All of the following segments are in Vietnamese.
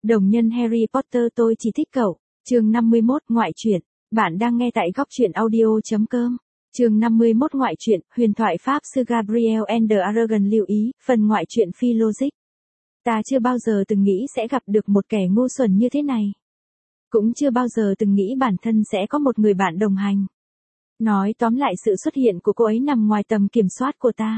Đồng nhân Harry Potter tôi chỉ thích cậu. Chương 51 ngoại truyện. Bạn đang nghe tại góc truyện audio.com. Chương 51 ngoại truyện, huyền thoại Pháp sư Gabriel and the Aragon lưu ý, phần ngoại truyện phi logic. Ta chưa bao giờ từng nghĩ sẽ gặp được một kẻ ngu xuẩn như thế này. Cũng chưa bao giờ từng nghĩ bản thân sẽ có một người bạn đồng hành. Nói tóm lại sự xuất hiện của cô ấy nằm ngoài tầm kiểm soát của ta.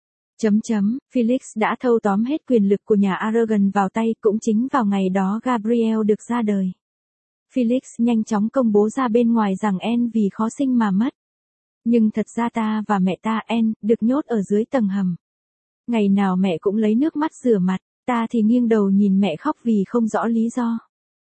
Felix đã thâu tóm hết quyền lực của nhà Aragon vào tay, cũng chính vào ngày đó Gabriel được ra đời. Felix nhanh chóng công bố ra bên ngoài rằng Anne vì khó sinh mà mất. Nhưng thật ra ta và mẹ ta Anne được nhốt ở dưới tầng hầm. Ngày nào mẹ cũng lấy nước mắt rửa mặt, ta thì nghiêng đầu nhìn mẹ khóc vì không rõ lý do.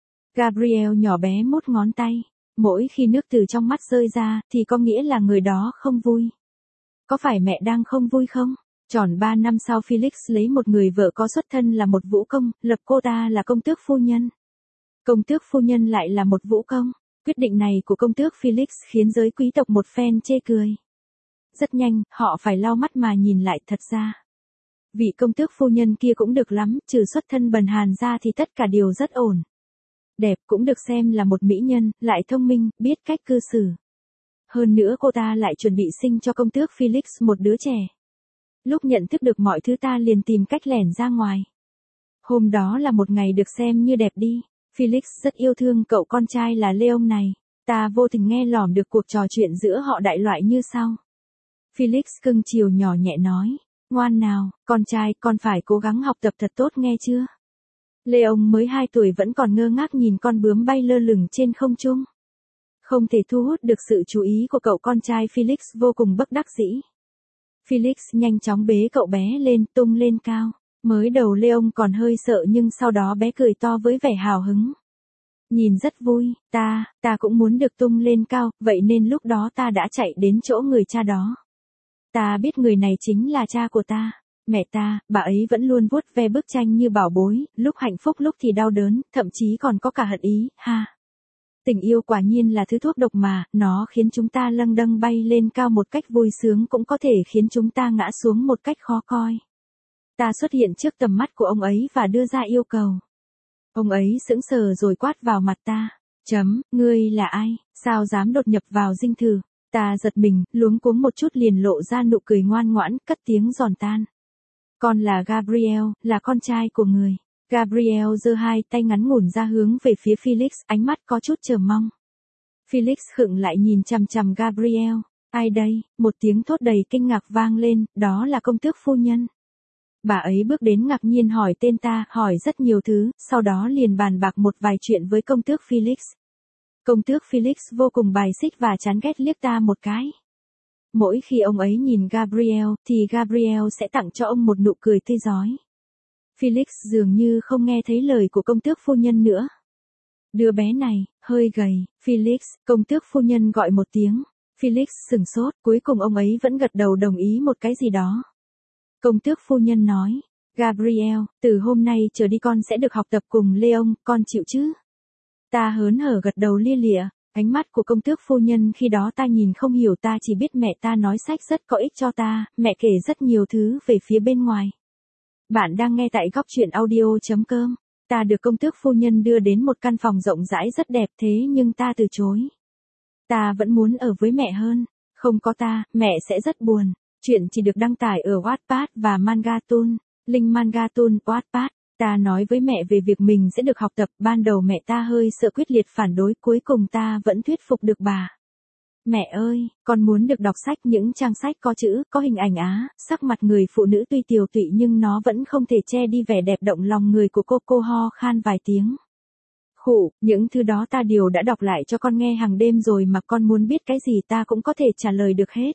Gabriel nhỏ bé mút ngón tay. Mỗi khi nước từ trong mắt rơi ra thì có nghĩa là người đó không vui. Có phải mẹ đang không vui không? Tròn 3 năm sau Felix lấy một người vợ có xuất thân là một vũ công, lập cô ta là công tước phu nhân. Công tước phu nhân lại là một vũ công. Quyết định này của công tước Felix khiến giới quý tộc một phen chê cười. Rất nhanh, họ phải lau mắt mà nhìn lại thật ra. Vị công tước phu nhân kia cũng được lắm, trừ xuất thân bần hàn ra thì tất cả đều rất ổn. Đẹp, cũng được xem là một mỹ nhân, lại thông minh, biết cách cư xử. Hơn nữa cô ta lại chuẩn bị sinh cho công tước Felix một đứa trẻ. Lúc nhận thức được mọi thứ ta liền tìm cách lẻn ra ngoài. Hôm đó là một ngày được xem như đẹp đi. Felix rất yêu thương cậu con trai là Leon này. Ta vô tình nghe lỏm được cuộc trò chuyện giữa họ đại loại như sau. Felix cưng chiều nhỏ nhẹ nói. Ngoan nào, con trai, con phải cố gắng học tập thật tốt nghe chưa? Leon mới 2 tuổi vẫn còn ngơ ngác nhìn con bướm bay lơ lửng trên không trung. Không thể thu hút được sự chú ý của cậu con trai Felix vô cùng bất đắc dĩ. Felix nhanh chóng bế cậu bé lên, tung lên cao. Mới đầu Leon còn hơi sợ nhưng sau đó bé cười to với vẻ hào hứng. Nhìn rất vui, ta cũng muốn được tung lên cao, vậy nên lúc đó ta đã chạy đến chỗ người cha đó. Ta biết người này chính là cha của ta. Mẹ ta, bà ấy vẫn luôn vuốt ve bức tranh như bảo bối, lúc hạnh phúc lúc thì đau đớn, thậm chí còn có cả hận ý, ha. Tình yêu quả nhiên là thứ thuốc độc mà, nó khiến chúng ta lâng đâng bay lên cao một cách vui sướng cũng có thể khiến chúng ta ngã xuống một cách khó coi. Ta xuất hiện trước tầm mắt của ông ấy và đưa ra yêu cầu. Ông ấy sững sờ rồi quát vào mặt ta. Ngươi là ai, sao dám đột nhập vào dinh thự? Ta giật mình, luống cuống một chút liền lộ ra nụ cười ngoan ngoãn, cất tiếng giòn tan. Con là Gabriel, là con trai của người. Gabriel giơ 2 tay ngắn ngủn ra hướng về phía Felix, ánh mắt có chút chờ mong. Felix khựng lại nhìn chằm chằm Gabriel. Ai đây? Một tiếng thốt đầy kinh ngạc vang lên, đó là công tước phu nhân. Bà ấy bước đến ngạc nhiên hỏi tên ta, hỏi rất nhiều thứ, sau đó liền bàn bạc một vài chuyện với công tước Felix. Công tước Felix vô cùng bài xích và chán ghét liếc ta một cái. Mỗi khi ông ấy nhìn Gabriel, thì Gabriel sẽ tặng cho ông một nụ cười tươi rói. Felix dường như không nghe thấy lời của công tước phu nhân nữa. Đứa bé này, hơi gầy, Felix, công tước phu nhân gọi một tiếng. Felix sửng sốt, cuối cùng ông ấy vẫn gật đầu đồng ý một cái gì đó. Công tước phu nhân nói, Gabriel, từ hôm nay trở đi con sẽ được học tập cùng Leon, con chịu chứ? Ta hớn hở gật đầu lia lịa, ánh mắt của công tước phu nhân khi đó ta nhìn không hiểu, ta chỉ biết mẹ ta nói sách rất có ích cho ta, mẹ kể rất nhiều thứ về phía bên ngoài. Bạn đang nghe tại góc truyện audio.com. Ta được công tước phu nhân đưa đến một căn phòng rộng rãi rất đẹp thế nhưng ta từ chối. Ta vẫn muốn ở với mẹ hơn, không có ta, mẹ sẽ rất buồn. Chuyện chỉ được đăng tải ở Wattpad và Mangatun, link Mangatun, Wattpad. Ta nói với mẹ về việc mình sẽ được học tập, ban đầu mẹ ta hơi sợ quyết liệt phản đối, cuối cùng ta vẫn thuyết phục được bà. Mẹ ơi, con muốn được đọc sách, những trang sách có chữ, có hình ảnh á, sắc mặt người phụ nữ tuy tiều tụy nhưng nó vẫn không thể che đi vẻ đẹp động lòng người của cô ho khan vài tiếng. Khụ, những thứ đó ta đều đã đọc lại cho con nghe hàng đêm rồi mà con muốn biết cái gì ta cũng có thể trả lời được hết.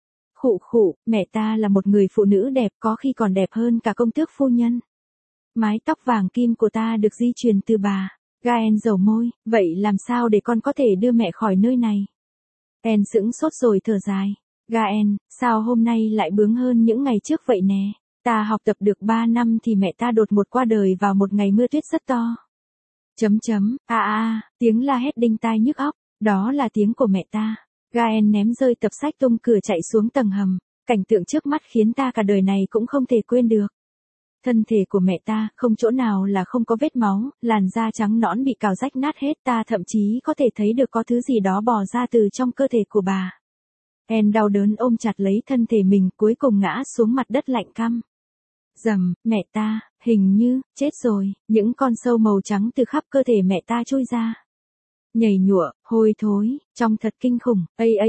Khụ, mẹ ta là một người phụ nữ đẹp, có khi còn đẹp hơn cả công tước phu nhân. Mái tóc vàng kim của ta được di truyền từ bà. Gaen dầu môi, vậy làm sao để con có thể đưa mẹ khỏi nơi này? En sững sốt rồi thở dài. Gaen, sao hôm nay lại bướng hơn những ngày trước vậy nè? Ta học tập được 3 năm thì mẹ ta đột ngột qua đời vào một ngày mưa tuyết rất to. Tiếng la hét đinh tai nhức óc, đó là tiếng của mẹ ta. Gaen ném rơi tập sách tung cửa chạy xuống tầng hầm. Cảnh tượng trước mắt khiến ta cả đời này cũng không thể quên được. Thân thể của mẹ ta, không chỗ nào là không có vết máu, làn da trắng nõn bị cào rách nát hết, ta thậm chí có thể thấy được có thứ gì đó bò ra từ trong cơ thể của bà. Anne đau đớn ôm chặt lấy thân thể mình, cuối cùng ngã xuống mặt đất lạnh căm. Rầm, mẹ ta, hình như, chết rồi, những con sâu màu trắng từ khắp cơ thể mẹ ta trôi ra. Nhảy nhụa, hôi thối, trông thật kinh khủng,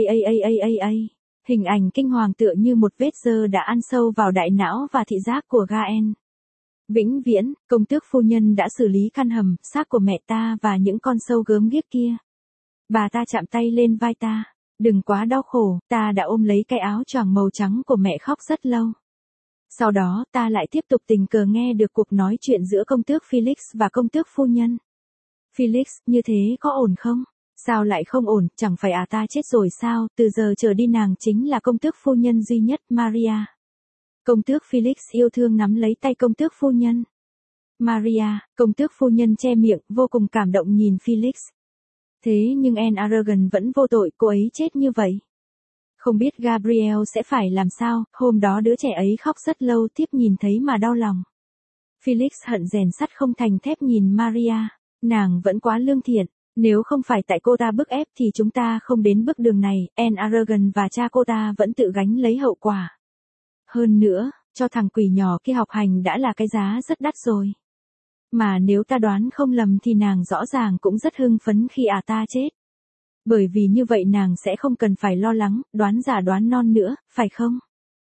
hình ảnh kinh hoàng tựa như một vết dơ đã ăn sâu vào đại não và thị giác của Gaen. Vĩnh viễn, công tước phu nhân đã xử lý căn hầm, xác của mẹ ta và những con sâu gớm ghiếc kia. Bà ta chạm tay lên vai ta. Đừng quá đau khổ, ta đã ôm lấy cái áo choàng màu trắng của mẹ khóc rất lâu. Sau đó ta lại tiếp tục tình cờ nghe được cuộc nói chuyện giữa công tước Felix và công tước phu nhân. Felix, như thế có ổn không? Sao lại không ổn, chẳng phải ta chết rồi sao, từ giờ trở đi nàng chính là công tước phu nhân duy nhất, Maria. Công tước Felix yêu thương nắm lấy tay công tước phu nhân. Maria, công tước phu nhân che miệng, vô cùng cảm động nhìn Felix. Thế nhưng Anne Aragon vẫn vô tội, cô ấy chết như vậy. Không biết Gabriel sẽ phải làm sao, hôm đó đứa trẻ ấy khóc rất lâu tiếp nhìn thấy mà đau lòng. Felix hận rèn sắt không thành thép nhìn Maria, nàng vẫn quá lương thiện, nếu không phải tại cô ta bức ép thì chúng ta không đến bước đường này, Anne Aragon và cha cô ta vẫn tự gánh lấy hậu quả. Hơn nữa, cho thằng quỷ nhỏ kia học hành đã là cái giá rất đắt rồi. Mà nếu ta đoán không lầm thì nàng rõ ràng cũng rất hưng phấn khi ta chết. Bởi vì như vậy nàng sẽ không cần phải lo lắng, đoán giả đoán non nữa, phải không?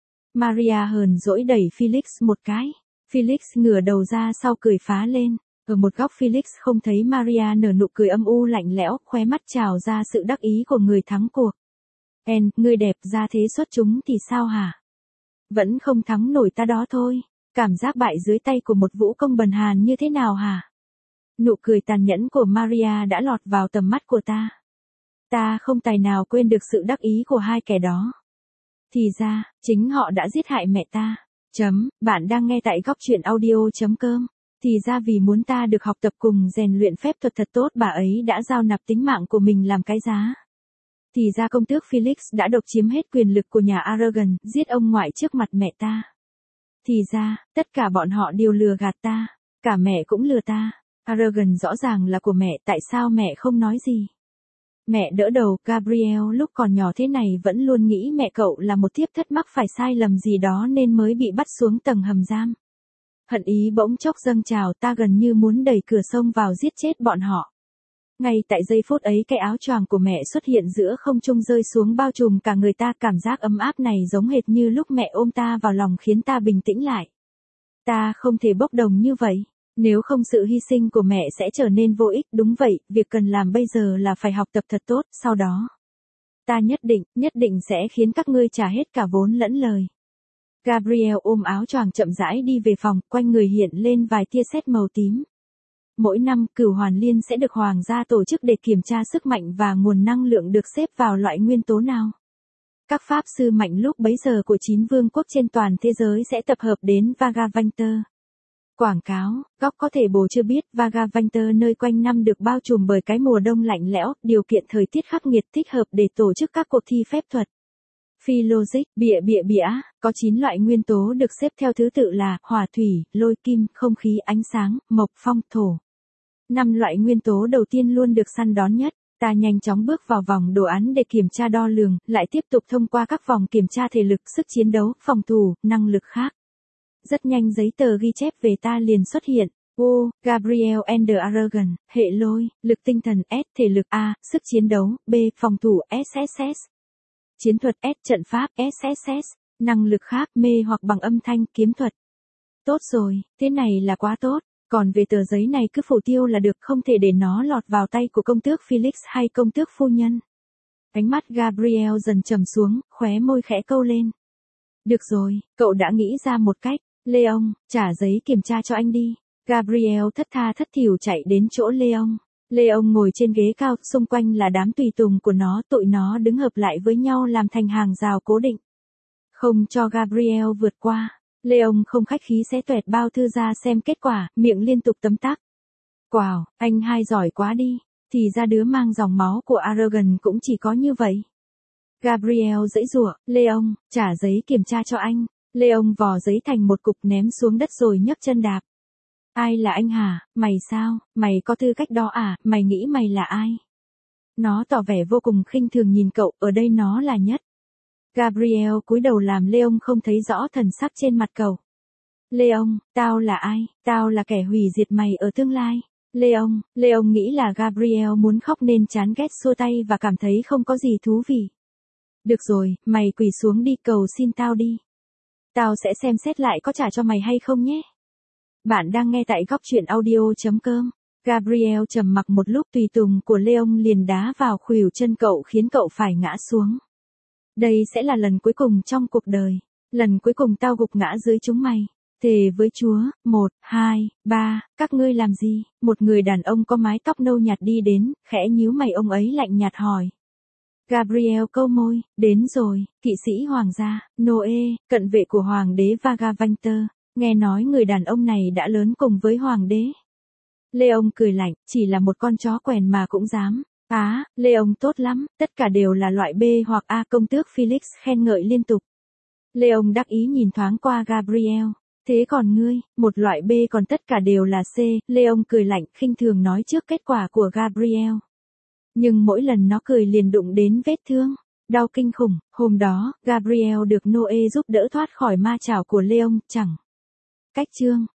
Maria hờn dỗi đẩy Felix một cái. Felix ngửa đầu ra sau cười phá lên. Ở một góc Felix không thấy Maria nở nụ cười âm u lạnh lẽo, khóe mắt trào ra sự đắc ý của người thắng cuộc. Anne, ngươi đẹp ra thế xuất chúng thì sao hả? Vẫn không thắng nổi ta đó thôi. Cảm giác bại dưới tay của một vũ công bần hàn như thế nào hả? Nụ cười tàn nhẫn của Maria đã lọt vào tầm mắt của ta. Ta không tài nào quên được sự đắc ý của hai kẻ đó. Thì ra, chính họ đã giết hại mẹ ta. Bạn đang nghe tại góc truyện audio.com. Thì ra vì muốn ta được học tập cùng rèn luyện phép thuật thật tốt, bà ấy đã giao nạp tính mạng của mình làm cái giá. Thì ra công tước Felix đã độc chiếm hết quyền lực của nhà Aragon, giết ông ngoại trước mặt mẹ ta. Thì ra, tất cả bọn họ đều lừa gạt ta, cả mẹ cũng lừa ta. Aragon rõ ràng là của mẹ, tại sao mẹ không nói gì? Mẹ đỡ đầu, Gabriel lúc còn nhỏ thế này vẫn luôn nghĩ mẹ cậu là một thiếp thất mắc phải sai lầm gì đó nên mới bị bắt xuống tầng hầm giam. Hận ý bỗng chốc dâng trào, ta gần như muốn đẩy cửa sông vào giết chết bọn họ. Ngay tại giây phút ấy cái áo choàng của mẹ xuất hiện giữa không trung rơi xuống bao trùm cả người ta, cảm giác ấm áp này giống hệt như lúc mẹ ôm ta vào lòng khiến ta bình tĩnh lại. Ta không thể bốc đồng như vậy, nếu không sự hy sinh của mẹ sẽ trở nên vô ích, đúng vậy, việc cần làm bây giờ là phải học tập thật tốt, sau đó. Ta nhất định sẽ khiến các ngươi trả hết cả vốn lẫn lời. Gabriel ôm áo choàng chậm rãi đi về phòng, quanh người hiện lên vài tia sét màu tím. Mỗi năm, Cửu Hoàn Liên sẽ được Hoàng gia tổ chức để kiểm tra sức mạnh và nguồn năng lượng được xếp vào loại nguyên tố nào. Các pháp sư mạnh lúc bấy giờ của 9 vương quốc trên toàn thế giới sẽ tập hợp đến Vagavanter. Quảng cáo, góc có thể bồ chưa biết, Vagavanter nơi quanh năm được bao trùm bởi cái mùa đông lạnh lẽo, điều kiện thời tiết khắc nghiệt thích hợp để tổ chức các cuộc thi phép thuật. Phi logic, bịa, có 9 loại nguyên tố được xếp theo thứ tự là hỏa thủy, lôi kim, không khí, ánh sáng, mộc, phong, thổ. 5 loại nguyên tố đầu tiên luôn được săn đón nhất. Ta nhanh chóng bước vào vòng đồ án để kiểm tra đo lường, lại tiếp tục thông qua các vòng kiểm tra thể lực, sức chiến đấu, phòng thủ, năng lực khác. Rất nhanh giấy tờ ghi chép về ta liền xuất hiện. Gabriel and Aragon, hệ lôi, lực tinh thần S, thể lực A, sức chiến đấu, B, phòng thủ SSS. Chiến thuật S, trận pháp SSS, năng lực khác, mê hoặc bằng âm thanh, kiếm thuật. Tốt rồi, thế này là quá tốt, còn về tờ giấy này cứ phủ tiêu là được, không thể để nó lọt vào tay của công tước Felix hay công tước phu nhân. Ánh mắt Gabriel dần trầm xuống, khóe môi khẽ câu lên. Được rồi, cậu đã nghĩ ra một cách, Leon, trả giấy kiểm tra cho anh đi. Gabriel thất tha thất thểu chạy đến chỗ Leon. Leon ngồi trên ghế cao, xung quanh là đám tùy tùng của nó, tụi nó đứng hợp lại với nhau làm thành hàng rào cố định. Không cho Gabriel vượt qua. Leon không khách khí xé toẹt bao thư ra xem kết quả, miệng liên tục tấm tắc. Wow, anh hai giỏi quá đi. Thì ra đứa mang dòng máu của Aragon cũng chỉ có như vậy. Gabriel giãy giụa, Leon, trả giấy kiểm tra cho anh. Leon vò giấy thành một cục ném xuống đất rồi nhấc chân đạp. Ai là anh hả, mày sao, mày có tư cách đó à, mày nghĩ mày là ai? Nó tỏ vẻ vô cùng khinh thường nhìn cậu, ở đây nó là nhất. Gabriel cúi đầu làm Leon không thấy rõ thần sắc trên mặt cậu. Leon, tao là ai? Tao là kẻ hủy diệt mày ở tương lai. Leon nghĩ là Gabriel muốn khóc nên chán ghét xua tay và cảm thấy không có gì thú vị. Được rồi, mày quỳ xuống đi, cầu xin tao đi. Tao sẽ xem xét lại có trả cho mày hay không nhé. Bạn đang nghe tại góc truyện audio.com. Gabriel trầm mặc một lúc, tùy tùng của Leon liền đá vào khuỷu chân cậu khiến cậu phải ngã xuống. Đây sẽ là lần cuối cùng trong cuộc đời. Lần cuối cùng tao gục ngã dưới chúng mày. Thề với Chúa, 1, 2, 3, các ngươi làm gì? Một người đàn ông có mái tóc nâu nhạt đi đến, khẽ nhíu mày, ông ấy lạnh nhạt hỏi. Gabriel câu môi, đến rồi, kỵ sĩ hoàng gia, Noe, cận vệ của hoàng đế Vagavanter. Nghe nói người đàn ông này đã lớn cùng với hoàng đế. Leon cười lạnh, chỉ là một con chó quèn mà cũng dám. Leon tốt lắm, tất cả đều là loại B hoặc A, công tước Felix khen ngợi liên tục. Leon đắc ý nhìn thoáng qua Gabriel. Thế còn ngươi, một loại B còn tất cả đều là C, Leon cười lạnh khinh thường nói trước kết quả của Gabriel. Nhưng mỗi lần nó cười liền đụng đến vết thương, đau kinh khủng. Hôm đó, Gabriel được Noe giúp đỡ thoát khỏi ma chảo của Leon, chẳng cách chương.